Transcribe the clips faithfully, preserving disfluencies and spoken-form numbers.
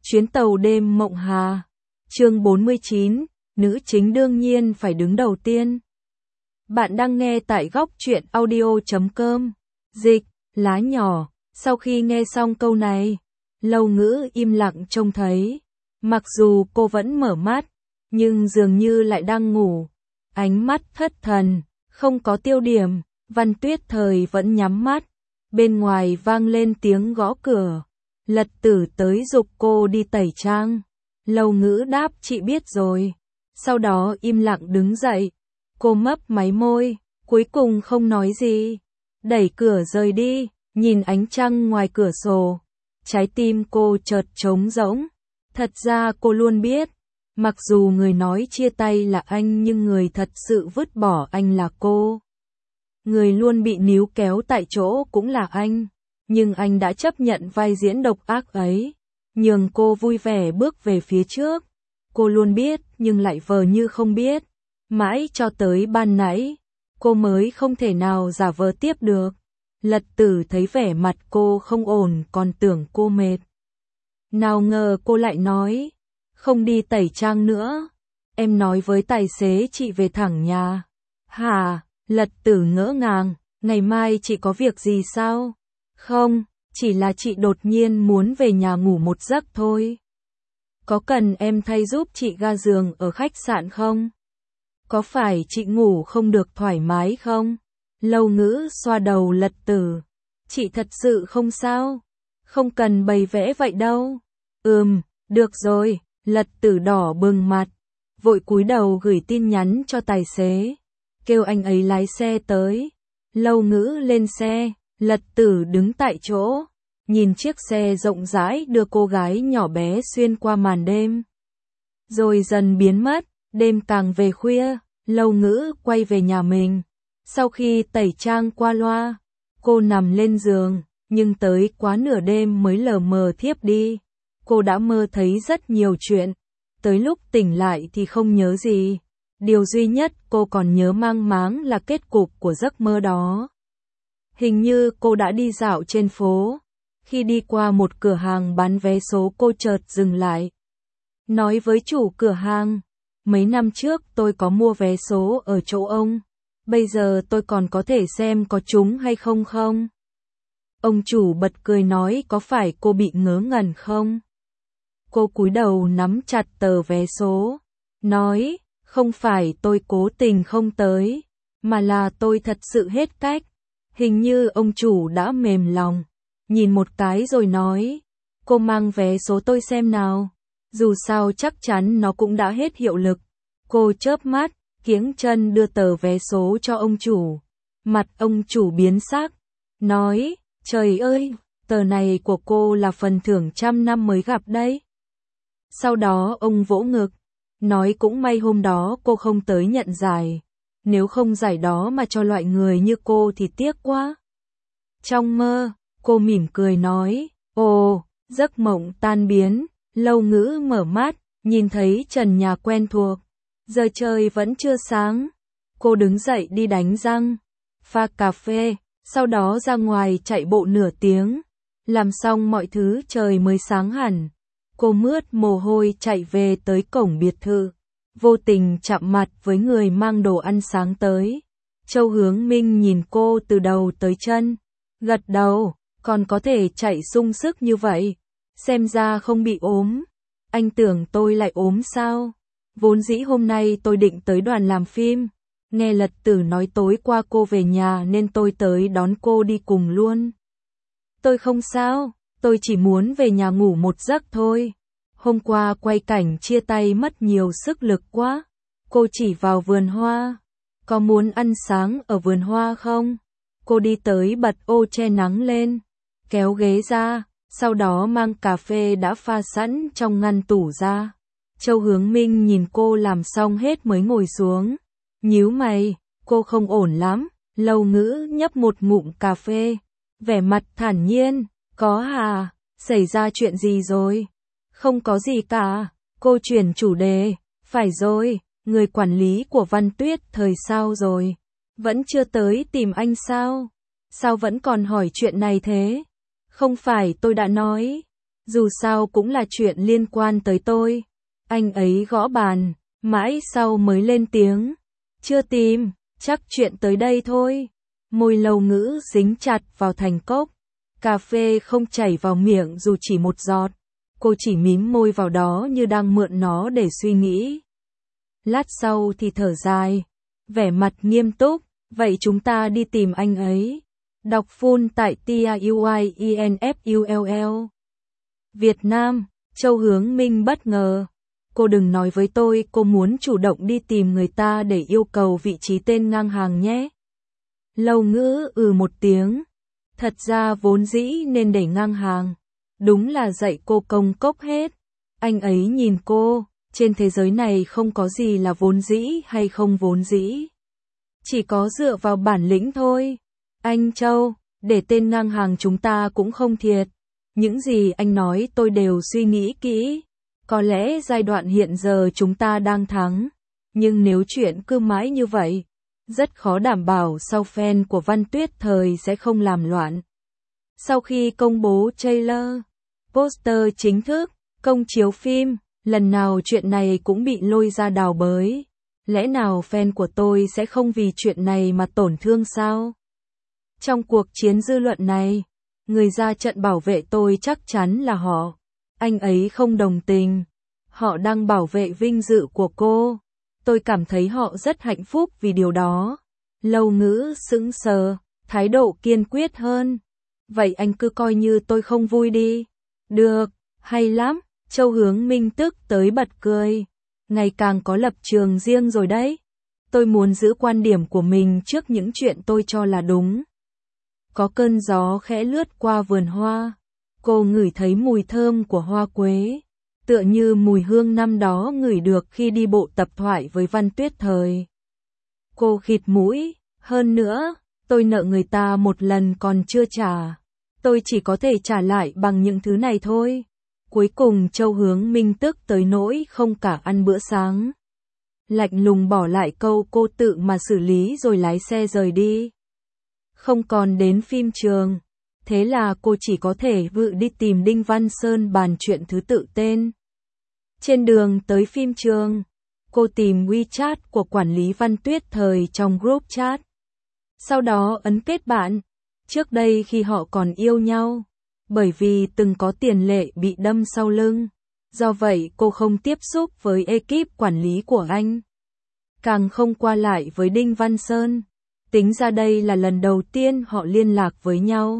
Chuyến tàu đêm Mộng Hà. Chương bốn mươi chín, nữ chính đương nhiên phải đứng đầu tiên. Bạn đang nghe tại góc truyện audio chấm com. Dịch, lá nhỏ. Sau khi nghe xong câu này, Lâu Ngữ im lặng trông thấy. Mặc dù cô vẫn mở mắt, nhưng dường như lại đang ngủ. Ánh mắt thất thần, không có tiêu điểm. Văn Tuyết Thời vẫn nhắm mắt. Bên ngoài vang lên tiếng gõ cửa. Lật Tử tới giục cô đi tẩy trang. Lâu Ngữ đáp chị biết rồi. Sau đó im lặng đứng dậy. Cô mấp máy môi, cuối cùng không nói gì. Đẩy cửa rời đi, nhìn ánh trăng ngoài cửa sổ. Trái tim cô chợt trống rỗng. Thật ra cô luôn biết, mặc dù người nói chia tay là anh nhưng người thật sự vứt bỏ anh là cô. Người luôn bị níu kéo tại chỗ cũng là anh. Nhưng anh đã chấp nhận vai diễn độc ác ấy, nhường cô vui vẻ bước về phía trước. Cô luôn biết nhưng lại vờ như không biết. Mãi cho tới ban nãy, cô mới không thể nào giả vờ tiếp được. Lật Tử thấy vẻ mặt cô không ổn còn tưởng cô mệt. Nào ngờ cô lại nói, không đi tẩy trang nữa. Em nói với tài xế chị về thẳng nhà. Hả? Lật Tử ngỡ ngàng, ngày mai chị có việc gì sao? Không, chỉ là chị đột nhiên muốn về nhà ngủ một giấc thôi. Có cần em thay giúp chị ga giường ở khách sạn không? Có phải chị ngủ không được thoải mái không? Lâu Ngữ xoa đầu Lật Tử. Chị thật sự không sao. Không cần bày vẽ vậy đâu. Ừm, được rồi. Lật Tử đỏ bừng mặt. Vội cúi đầu gửi tin nhắn cho tài xế. Kêu anh ấy lái xe tới. Lâu Ngữ lên xe. Lật Tử đứng tại chỗ, nhìn chiếc xe rộng rãi đưa cô gái nhỏ bé xuyên qua màn đêm. Rồi dần biến mất, đêm càng về khuya, Lâu Ngữ quay về nhà mình. Sau khi tẩy trang qua loa, cô nằm lên giường, nhưng tới quá nửa đêm mới lờ mờ thiếp đi. Cô đã mơ thấy rất nhiều chuyện, tới lúc tỉnh lại thì không nhớ gì. Điều duy nhất cô còn nhớ mang máng là kết cục của giấc mơ đó. Hình như cô đã đi dạo trên phố. Khi đi qua một cửa hàng bán vé số cô chợt dừng lại. Nói với chủ cửa hàng, mấy năm trước tôi có mua vé số ở chỗ ông. Bây giờ tôi còn có thể xem có trúng hay không không? Ông chủ bật cười nói có phải cô bị ngớ ngẩn không? Cô cúi đầu nắm chặt tờ vé số. Nói, không phải tôi cố tình không tới, mà là tôi thật sự hết cách. Hình như ông chủ đã mềm lòng, nhìn một cái rồi nói, cô mang vé số tôi xem nào, dù sao chắc chắn nó cũng đã hết hiệu lực. Cô chớp mắt, kiếng chân đưa tờ vé số cho ông chủ. Mặt ông chủ biến sắc, nói, trời ơi, tờ này của cô là phần thưởng trăm năm mới gặp đấy. Sau đó ông vỗ ngực, nói cũng may hôm đó cô không tới nhận giải. Nếu không giải đó mà cho loại người như cô thì tiếc quá. Trong mơ, cô mỉm cười nói, ồ, giấc mộng tan biến. Lâu Ngữ mở mắt, nhìn thấy trần nhà quen thuộc. Giờ trời vẫn chưa sáng. Cô đứng dậy đi đánh răng, pha cà phê, sau đó ra ngoài chạy bộ nửa tiếng. Làm xong mọi thứ trời mới sáng hẳn. Cô mướt mồ hôi chạy về tới cổng biệt thự. Vô tình chạm mặt với người mang đồ ăn sáng tới. Châu Hướng Minh nhìn cô từ đầu tới chân. Gật đầu, còn có thể chạy sung sức như vậy. Xem ra không bị ốm. Anh tưởng tôi lại ốm sao? Vốn dĩ hôm nay tôi định tới đoàn làm phim. Nghe Lật Tử nói tối qua cô về nhà nên tôi tới đón cô đi cùng luôn. Tôi không sao, tôi chỉ muốn về nhà ngủ một giấc thôi. Hôm qua quay cảnh chia tay mất nhiều sức lực quá. Cô chỉ vào vườn hoa. Có muốn ăn sáng ở vườn hoa không? Cô đi tới bật ô che nắng lên, kéo ghế ra, sau đó mang cà phê đã pha sẵn trong ngăn tủ ra. Châu Hướng Minh nhìn cô làm xong hết mới ngồi xuống. Nhíu mày, cô không ổn lắm. Lâu Ngữ nhấp một ngụm cà phê, vẻ mặt thản nhiên, có à, xảy ra chuyện gì rồi? Không có gì cả, cô chuyển chủ đề, phải rồi, người quản lý của Văn Tuyết Thời sao rồi? Vẫn chưa tới tìm anh sao? Sao vẫn còn hỏi chuyện này thế? Không phải tôi đã nói, Dù sao cũng là chuyện liên quan tới tôi. Anh ấy gõ bàn, mãi sau mới lên tiếng. Chưa tìm, chắc chuyện tới đây thôi. Môi Lâu Ngữ dính chặt vào thành cốc. Cà phê không chảy vào miệng dù chỉ một giọt. Cô chỉ mím môi vào đó như đang mượn nó để suy nghĩ. Lát sau thì thở dài. Vẻ mặt nghiêm túc. Vậy chúng ta đi tìm anh ấy. Đọc full tại T A U I E N F U L L. Việt Nam, Châu Hướng Minh bất ngờ. Cô đừng nói với tôi cô muốn chủ động đi tìm người ta để yêu cầu vị trí tên ngang hàng nhé. Lâu Ngữ ừ một tiếng. Thật ra vốn dĩ nên để ngang hàng. Đúng là dạy cô công cốc hết. Anh ấy nhìn cô, trên thế giới này không có gì là vốn dĩ hay không vốn dĩ. Chỉ có dựa vào bản lĩnh thôi. Anh Châu, để tên ngang hàng chúng ta cũng không thiệt. Những gì anh nói tôi đều suy nghĩ kỹ. Có lẽ giai đoạn hiện giờ chúng ta đang thắng. Nhưng nếu chuyện cứ mãi như vậy, rất khó đảm bảo sau fan của Văn Tuyết Thời sẽ không làm loạn. Sau khi công bố trailer, poster chính thức, công chiếu phim, lần nào chuyện này cũng bị lôi ra đào bới. Lẽ nào fan của tôi sẽ không vì chuyện này mà tổn thương sao? Trong cuộc chiến dư luận này, người ra trận bảo vệ tôi chắc chắn là họ. Anh ấy không đồng tình. Họ đang bảo vệ vinh dự của cô. Tôi cảm thấy họ rất hạnh phúc vì điều đó. Lâu Ngữ sững sờ, thái độ kiên quyết hơn. Vậy anh cứ coi như tôi không vui đi. Được, hay lắm. Châu Hướng Minh tức tới bật cười. Ngày càng có lập trường riêng rồi đấy. Tôi muốn giữ quan điểm của mình trước những chuyện tôi cho là đúng. Có cơn gió khẽ lướt qua vườn hoa. Cô ngửi thấy mùi thơm của hoa quế. Tựa như mùi hương năm đó ngửi được khi đi bộ tập thoại với Văn Tuyết Thời. Cô khịt mũi. Hơn nữa, tôi nợ người ta một lần còn chưa trả. Tôi chỉ có thể trả lại bằng những thứ này thôi. Cuối cùng Châu Hướng Minh tức tới nỗi không cả ăn bữa sáng. Lạnh lùng bỏ lại câu cô tự mà xử lý rồi lái xe rời đi. Không còn đến phim trường. Thế là cô chỉ có thể vự đi tìm Đinh Văn Sơn bàn chuyện thứ tự tên. Trên đường tới phim trường, cô tìm WeChat của quản lý Văn Tuyết Thời trong group chat. Sau đó ấn kết bạn. Trước đây khi họ còn yêu nhau, bởi vì từng có tiền lệ bị đâm sau lưng. Do vậy cô không tiếp xúc với ekip quản lý của anh. Càng không qua lại với Đinh Văn Sơn. Tính ra đây là lần đầu tiên họ liên lạc với nhau.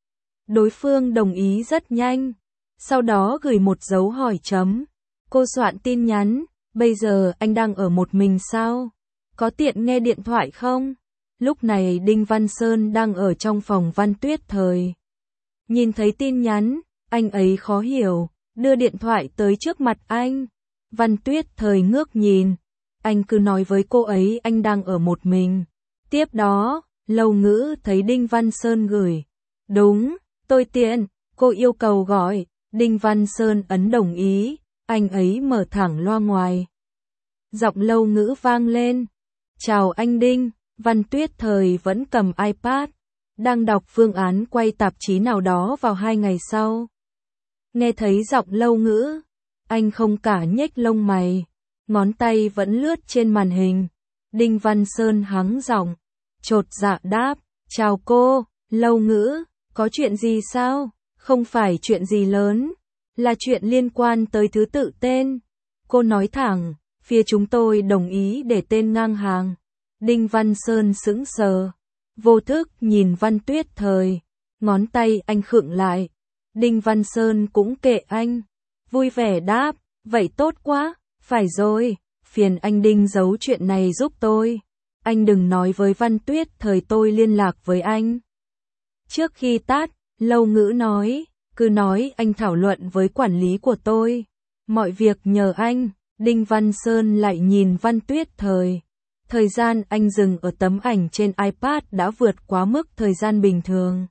Đối phương đồng ý rất nhanh. Sau đó gửi một dấu hỏi chấm. Cô soạn tin nhắn. Bây giờ anh đang ở một mình sao? Có tiện nghe điện thoại không? Lúc này Đinh Văn Sơn đang ở trong phòng Văn Tuyết Thời. Nhìn thấy tin nhắn, anh ấy khó hiểu, đưa điện thoại tới trước mặt anh. Văn Tuyết Thời ngước nhìn. Anh cứ nói với cô ấy anh đang ở một mình. Tiếp đó, Lâu Ngữ thấy Đinh Văn Sơn gửi. Đúng, tôi tiện, cô yêu cầu gọi. Đinh Văn Sơn ấn đồng ý, anh ấy mở thẳng loa ngoài. Giọng Lâu Ngữ vang lên. Chào anh Đinh. Văn Tuyết Thời vẫn cầm iPad, đang đọc phương án quay tạp chí nào đó vào hai ngày sau. Nghe thấy giọng Lâu Ngữ, anh không cả nhếch lông mày, ngón tay vẫn lướt trên màn hình. Đinh Văn Sơn hắng giọng, chột dạ đáp, chào cô, Lâu Ngữ, có chuyện gì sao? Không phải chuyện gì lớn, là chuyện liên quan tới thứ tự tên. Cô nói thẳng, phía chúng tôi đồng ý để tên ngang hàng. Đinh Văn Sơn sững sờ, vô thức nhìn Văn Tuyết Thời, ngón tay anh khựng lại. Đinh Văn Sơn cũng kệ anh, vui vẻ đáp, vậy tốt quá, phải rồi, phiền anh Đinh giấu chuyện này giúp tôi. Anh đừng nói với Văn Tuyết Thời tôi liên lạc với anh. Trước khi tắt, Lâu Ngữ nói, cứ nói anh thảo luận với quản lý của tôi. Mọi việc nhờ anh. Đinh Văn Sơn lại nhìn Văn Tuyết Thời. Thời gian anh dừng ở tấm ảnh trên iPad đã vượt quá mức thời gian bình thường.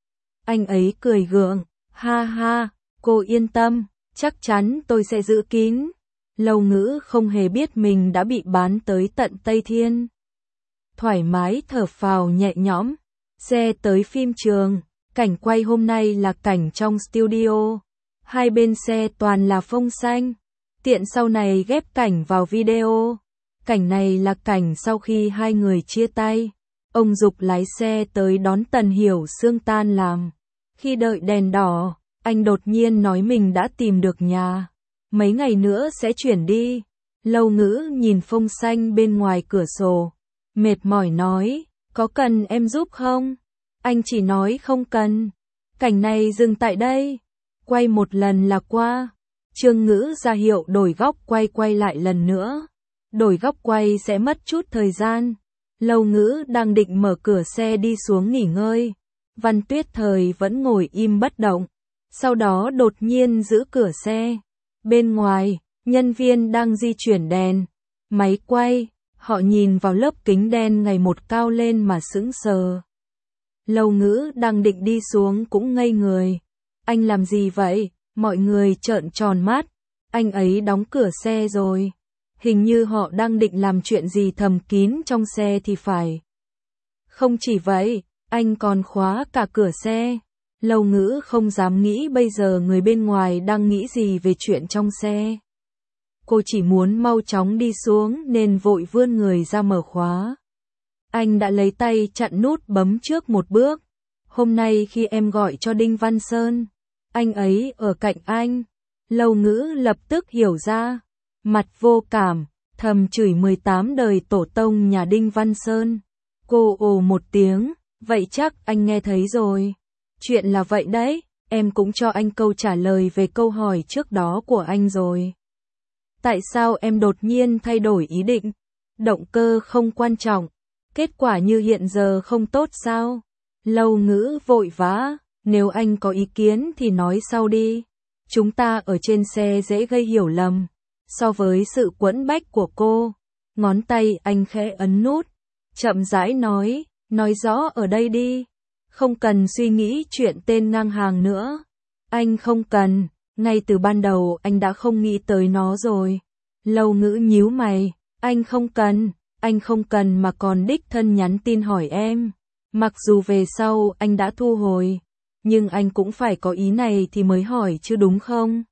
Anh ấy cười gượng, ha ha, cô yên tâm, chắc chắn tôi sẽ giữ kín. Lâu Ngữ không hề biết mình đã bị bán tới tận Tây Thiên. Thoải mái thở phào nhẹ nhõm, xe tới phim trường, cảnh quay hôm nay là cảnh trong studio. Hai bên xe toàn là phông xanh. Tiện sau này ghép cảnh vào video. Cảnh này là cảnh sau khi hai người chia tay. Ông Dục lái xe tới đón Tần Hiểu Sương tan làm. Khi đợi đèn đỏ, anh đột nhiên nói mình đã tìm được nhà. Mấy ngày nữa sẽ chuyển đi. Lâu Ngữ nhìn phông xanh bên ngoài cửa sổ. Mệt mỏi nói, có cần em giúp không? Anh chỉ nói không cần. Cảnh này dừng tại đây. Quay một lần là qua. Trương Ngữ ra hiệu đổi góc quay quay lại lần nữa. Đổi góc quay sẽ mất chút thời gian. Lâu Ngữ đang định mở cửa xe đi xuống nghỉ ngơi. Văn Tuyết Thời vẫn ngồi im bất động. Sau đó đột nhiên giữ cửa xe. Bên ngoài, nhân viên đang di chuyển đèn. Máy quay, họ nhìn vào lớp kính đen ngày một cao lên mà sững sờ. Lâu Ngữ đang định đi xuống cũng ngây người. Anh làm gì vậy? Mọi người trợn tròn mắt. Anh ấy đóng cửa xe rồi. Hình như họ đang định làm chuyện gì thầm kín trong xe thì phải. Không chỉ vậy, anh còn khóa cả cửa xe. Lâu Ngữ không dám nghĩ bây giờ người bên ngoài đang nghĩ gì về chuyện trong xe. Cô chỉ muốn mau chóng đi xuống nên vội vươn người ra mở khóa. Anh đã lấy tay chặn nút bấm trước một bước. Hôm nay khi em gọi cho Đinh Văn Sơn, anh ấy ở cạnh anh. Lâu Ngữ lập tức hiểu ra. Mặt vô cảm, thầm chửi mười tám đời tổ tông nhà Đinh Văn Sơn. Cô ồ một tiếng, vậy chắc anh nghe thấy rồi. Chuyện là vậy đấy, em cũng cho anh câu trả lời về câu hỏi trước đó của anh rồi. Tại sao em đột nhiên thay đổi ý định? Động cơ không quan trọng, kết quả như hiện giờ không tốt sao? Lâu Ngữ vội vã, nếu anh có ý kiến thì nói sau đi. Chúng ta ở trên xe dễ gây hiểu lầm. So với sự quẫn bách của cô, ngón tay anh khẽ ấn nút, chậm rãi nói, nói rõ ở đây đi. Không cần suy nghĩ chuyện tên ngang hàng nữa. Anh không cần, ngay từ ban đầu anh đã không nghĩ tới nó rồi. Lâu Ngữ nhíu mày, anh không cần, anh không cần mà còn đích thân nhắn tin hỏi em. Mặc dù về sau anh đã thu hồi, nhưng anh cũng phải có ý này thì mới hỏi chứ đúng không?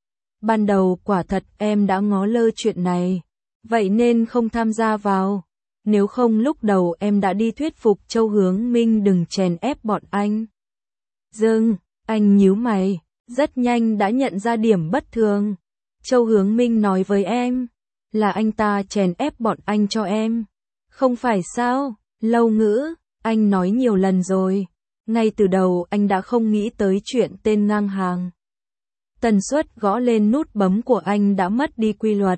Ban đầu quả thật em đã ngó lơ chuyện này, vậy nên không tham gia vào. Nếu không lúc đầu em đã đi thuyết phục Châu Hướng Minh đừng chèn ép bọn anh. Dừng, anh nhíu mày, rất nhanh đã nhận ra điểm bất thường. Châu Hướng Minh nói với em, là anh ta chèn ép bọn anh cho em. Không phải sao? Lâu Ngữ, anh nói nhiều lần rồi. Ngay từ đầu anh đã không nghĩ tới chuyện tên ngang hàng. Tần suất gõ lên nút bấm của anh đã mất đi quy luật.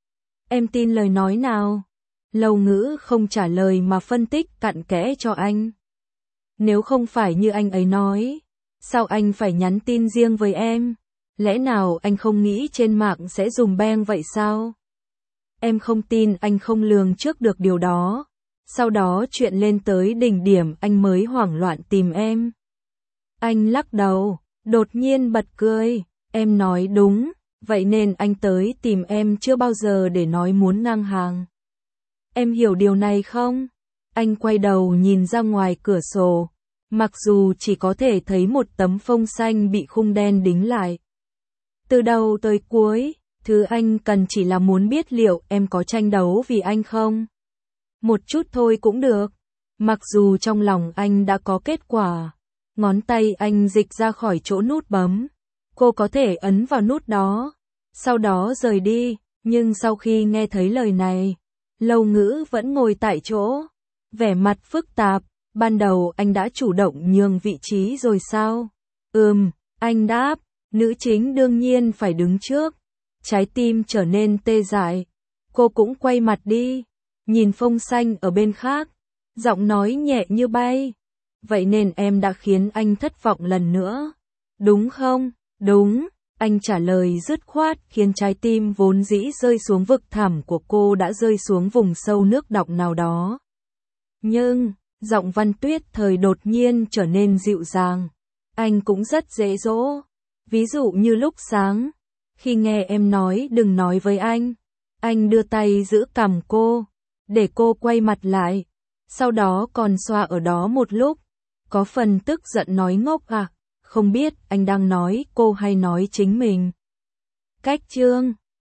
Em tin lời nói nào? Lâu Ngữ không trả lời mà phân tích cặn kẽ cho anh. Nếu không phải như anh ấy nói, sao anh phải nhắn tin riêng với em? Lẽ nào anh không nghĩ trên mạng sẽ dùm beng vậy sao? Em không tin anh không lường trước được điều đó. Sau đó chuyện lên tới đỉnh điểm anh mới hoảng loạn tìm em. Anh lắc đầu, đột nhiên bật cười. Em nói đúng, vậy nên anh tới tìm em chưa bao giờ để nói muốn ngang hàng. Em hiểu điều này không? Anh quay đầu nhìn ra ngoài cửa sổ. Mặc dù chỉ có thể thấy một tấm phông xanh bị khung đen đính lại. Từ đầu tới cuối, thứ anh cần chỉ là muốn biết liệu em có tranh đấu vì anh không? Một chút thôi cũng được. Mặc dù trong lòng anh đã có kết quả. Ngón tay anh dịch ra khỏi chỗ nút bấm. Cô có thể ấn vào nút đó. Sau đó rời đi. Nhưng sau khi nghe thấy lời này, Lâu Ngữ vẫn ngồi tại chỗ. Vẻ mặt phức tạp. Ban đầu anh đã chủ động nhường vị trí rồi sao? Ừm, anh đáp. Nữ chính đương nhiên phải đứng trước. Trái tim trở nên tê dại. Cô cũng quay mặt đi. Nhìn phông xanh ở bên khác. Giọng nói nhẹ như bay. Vậy nên em đã khiến anh thất vọng lần nữa. Đúng không? Đúng. Anh trả lời dứt khoát khiến trái tim vốn dĩ rơi xuống vực thẳm của cô đã rơi xuống vùng sâu nước đọng nào đó. Nhưng, giọng Văn Tuyết Thời đột nhiên trở nên dịu dàng. Anh cũng rất dễ dỗ. Ví dụ như lúc sáng, khi nghe em nói đừng nói với anh, anh đưa tay giữ cằm cô, để cô quay mặt lại, sau đó còn xoa ở đó một lúc, có phần tức giận nói ngốc à, không biết anh đang nói cô hay nói chính mình. Cách chương